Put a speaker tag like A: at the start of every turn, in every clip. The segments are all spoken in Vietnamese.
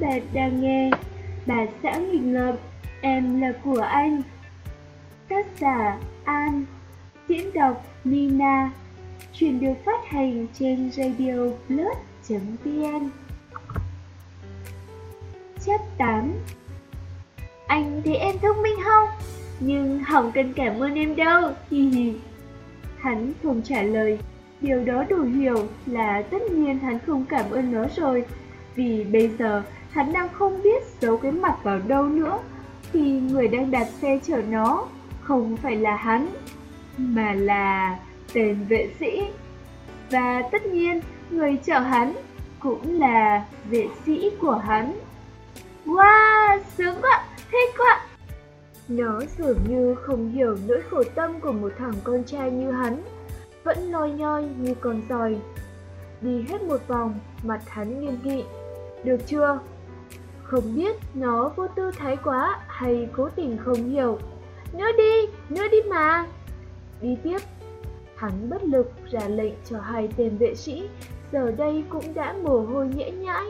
A: bạn đang nghe Bà xã nghịch ngợm, em là của anh. Tác giả An, diễn đọc Nina. Chuyện được phát hành trên radioplus.vn. Chap 8. Anh thấy em thông minh không? Nhưng không cần cảm ơn em đâu, hi hi. Hắn không trả lời. Điều đó đủ hiểu là tất nhiên hắn không cảm ơn nó rồi. Vì bây giờ hắn đang không biết giấu cái mặt vào đâu nữa. Thì người đang đạp xe chở nó không phải là hắn, mà là tên vệ sĩ. Và tất nhiên người chở hắn cũng là vệ sĩ của hắn. Wow, sướng quá, thích quá. Nó dường như không hiểu nỗi khổ tâm của một thằng con trai như hắn, vẫn loi nhoi như con giòi. Đi hết một vòng, mặt hắn nghiêm nghị. Được chưa? Không biết nó vô tư thái quá hay cố tình không hiểu. Nữa đi mà. Đi tiếp. Hắn bất lực ra lệnh cho hai tên vệ sĩ, giờ đây cũng đã mồ hôi nhễ nhãi.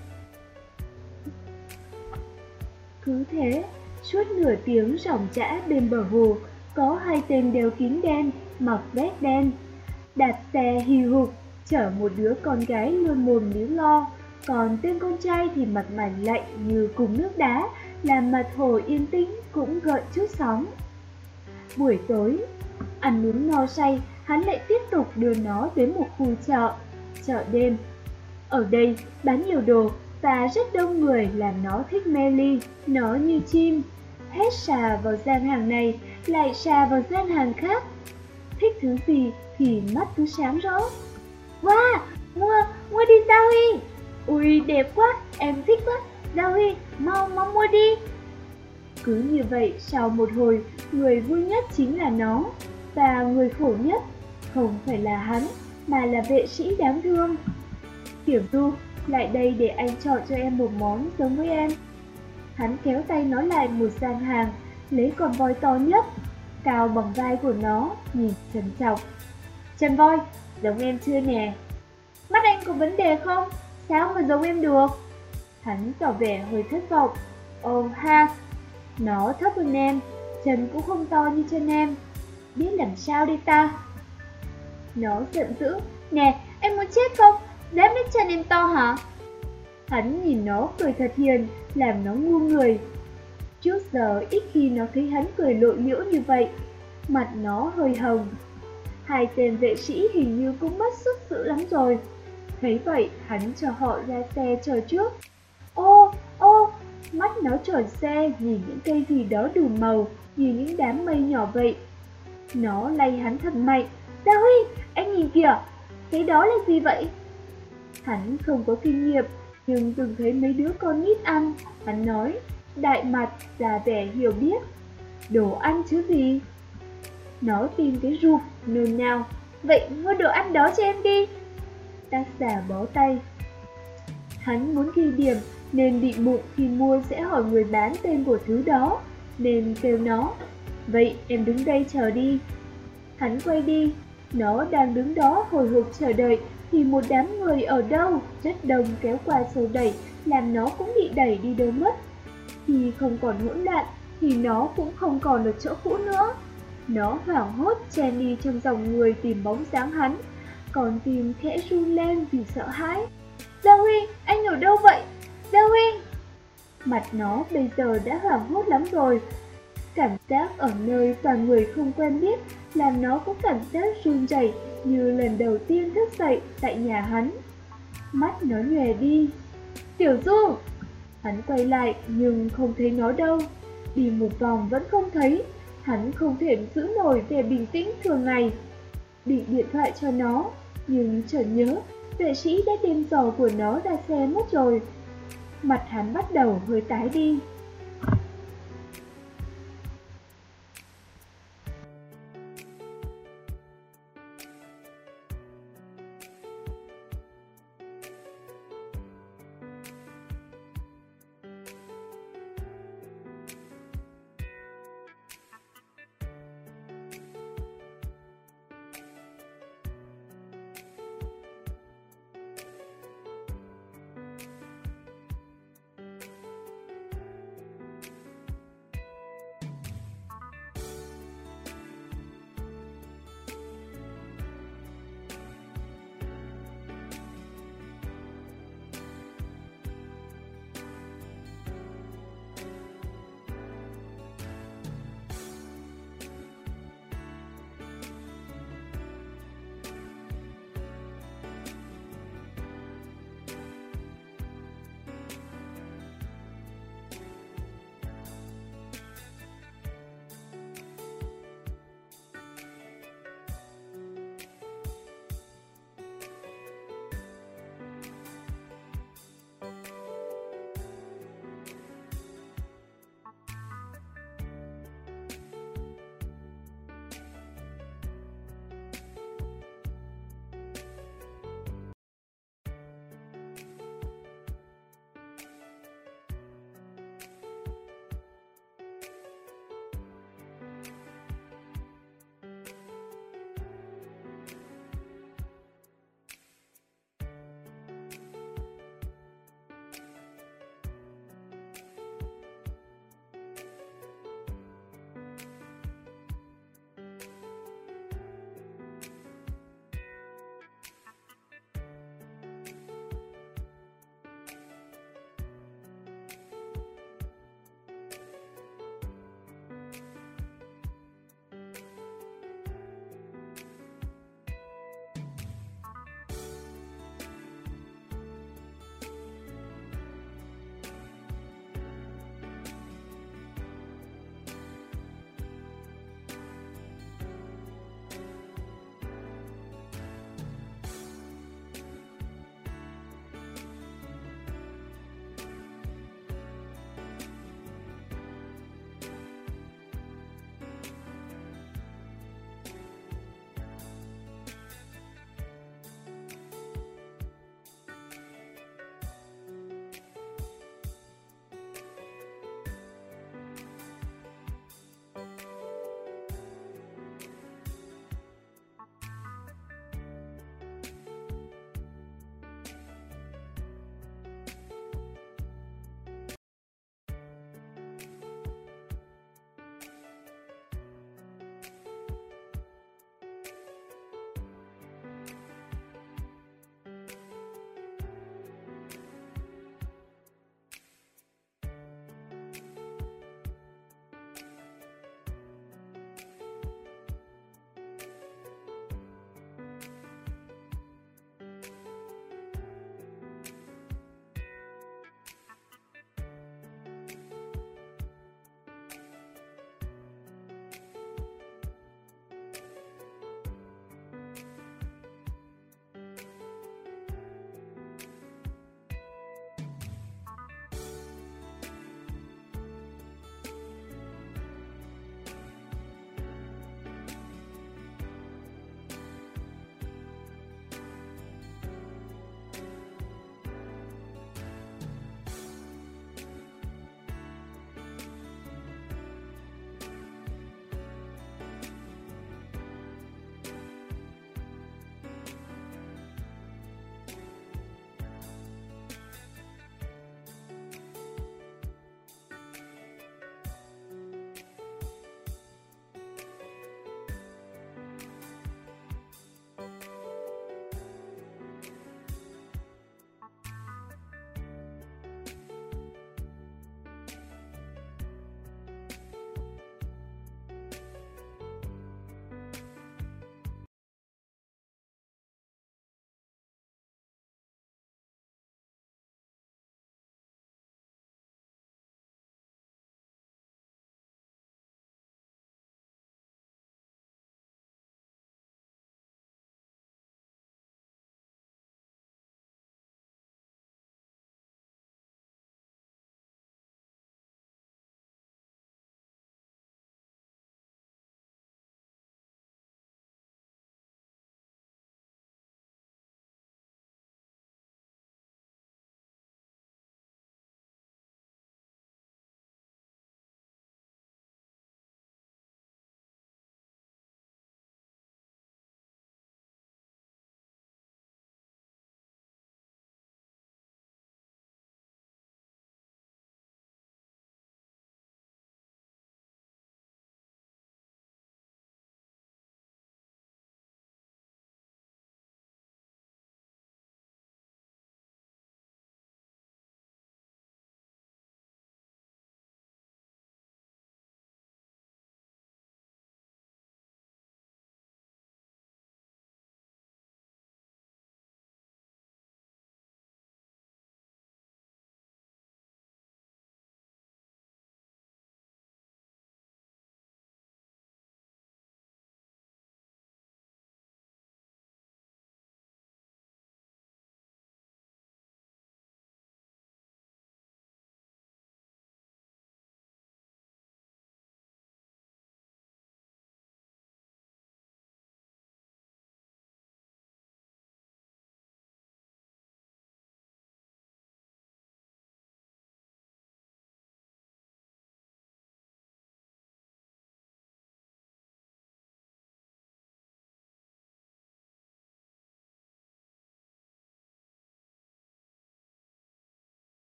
A: Cứ thế, suốt nửa tiếng ròng rã bên bờ hồ, có hai tên đeo kính đen, mặc vest đen, đạp xe hì hục, chở một đứa con gái luôn mồm líu lo, còn tên con trai thì mặt mày lạnh như cùng nước đá, làm mặt hồ yên tĩnh cũng gợn chút sóng. Buổi tối, ăn uống no say, hắn lại tiếp tục đưa nó đến một khu chợ đêm. Ở đây bán nhiều đồ và rất đông người làm nó thích mê ly. Nó như chim, hết sà vào gian hàng này, lại sà vào gian hàng khác. Thích thứ gì thì mắt cứ sáng rõ. Wow, mua đi Gia Huy. Ui, đẹp quá, em thích quá. Gia Huy, mau mua đi. Cứ như vậy, sau một hồi, người vui nhất chính là nó. Và người khổ nhất không phải là hắn, mà là vệ sĩ đáng thương. Tiểu Du, lại đây để anh chọn cho em một món giống với em. Hắn kéo tay nó lại một gian hàng, lấy con voi to nhất, cao bằng vai của nó, nhìn trân trọng. Chân voi, giống em chưa nè? Mắt anh có vấn đề không? Sao mà giống em được? Hắn tỏ vẻ hơi thất vọng. Ồ ha, nó thấp hơn em, chân cũng không to như chân em. Biết làm sao đây ta? Nó giận dữ. Nè, em muốn chết không? Dám biết chân em to hả? Hắn nhìn nó cười thật hiền, làm nó ngu người. Trước giờ ít khi nó thấy hắn cười lộ liễu như vậy. Mặt nó hơi hồng. Hai tên vệ sĩ hình như cũng mất sức dữ lắm rồi. Thấy vậy, hắn cho họ ra xe chờ trước. Ô, mắt nó tròn xe nhìn những cây gì đó đủ màu, như những đám mây nhỏ vậy. Nó lay hắn thật mạnh. Gia Huy, anh nhìn kìa, cái đó là gì vậy? Hắn không có kinh nghiệm, nhưng từng thấy mấy đứa con nít ăn. Hắn nói, đại mặt là vẻ hiểu biết. Đồ ăn chứ gì? Nó tìm cái rụp, nôn nao. Vậy mua đồ ăn đó cho em đi. Tác giả bó tay. Hắn muốn ghi điểm, nên định bụng khi mua sẽ hỏi người bán tên của thứ đó, nên kêu nó. Vậy em đứng đây chờ đi. Hắn quay đi. Nó đang đứng đó hồi hộp chờ đợi, thì một đám người ở đâu rất đông kéo qua xô đẩy, làm nó cũng bị đẩy đi đâu mất. Khi không còn hỗn loạn, thì nó cũng không còn ở chỗ cũ nữa. Nó hoảng hốt chen đi trong dòng người tìm bóng dáng hắn, còn tim khẽ run lên vì sợ hãi. Gia Huy, anh ở đâu vậy? Gia Huy! Mặt nó bây giờ đã hoảng hốt lắm rồi. Cảm giác ở nơi toàn người không quen biết làm nó có cảm giác run rẩy như lần đầu tiên thức dậy tại nhà hắn. Mắt nó nhòe đi. Tiểu Du! Hắn quay lại nhưng không thấy nó đâu. Đi một vòng vẫn không thấy. Hắn không thể giữ nổi vẻ bình tĩnh thường ngày. Định điện thoại cho nó, nhưng chợt nhớ vệ sĩ đã đem giò của nó ra xe mất rồi. Mặt hắn bắt đầu hơi tái đi.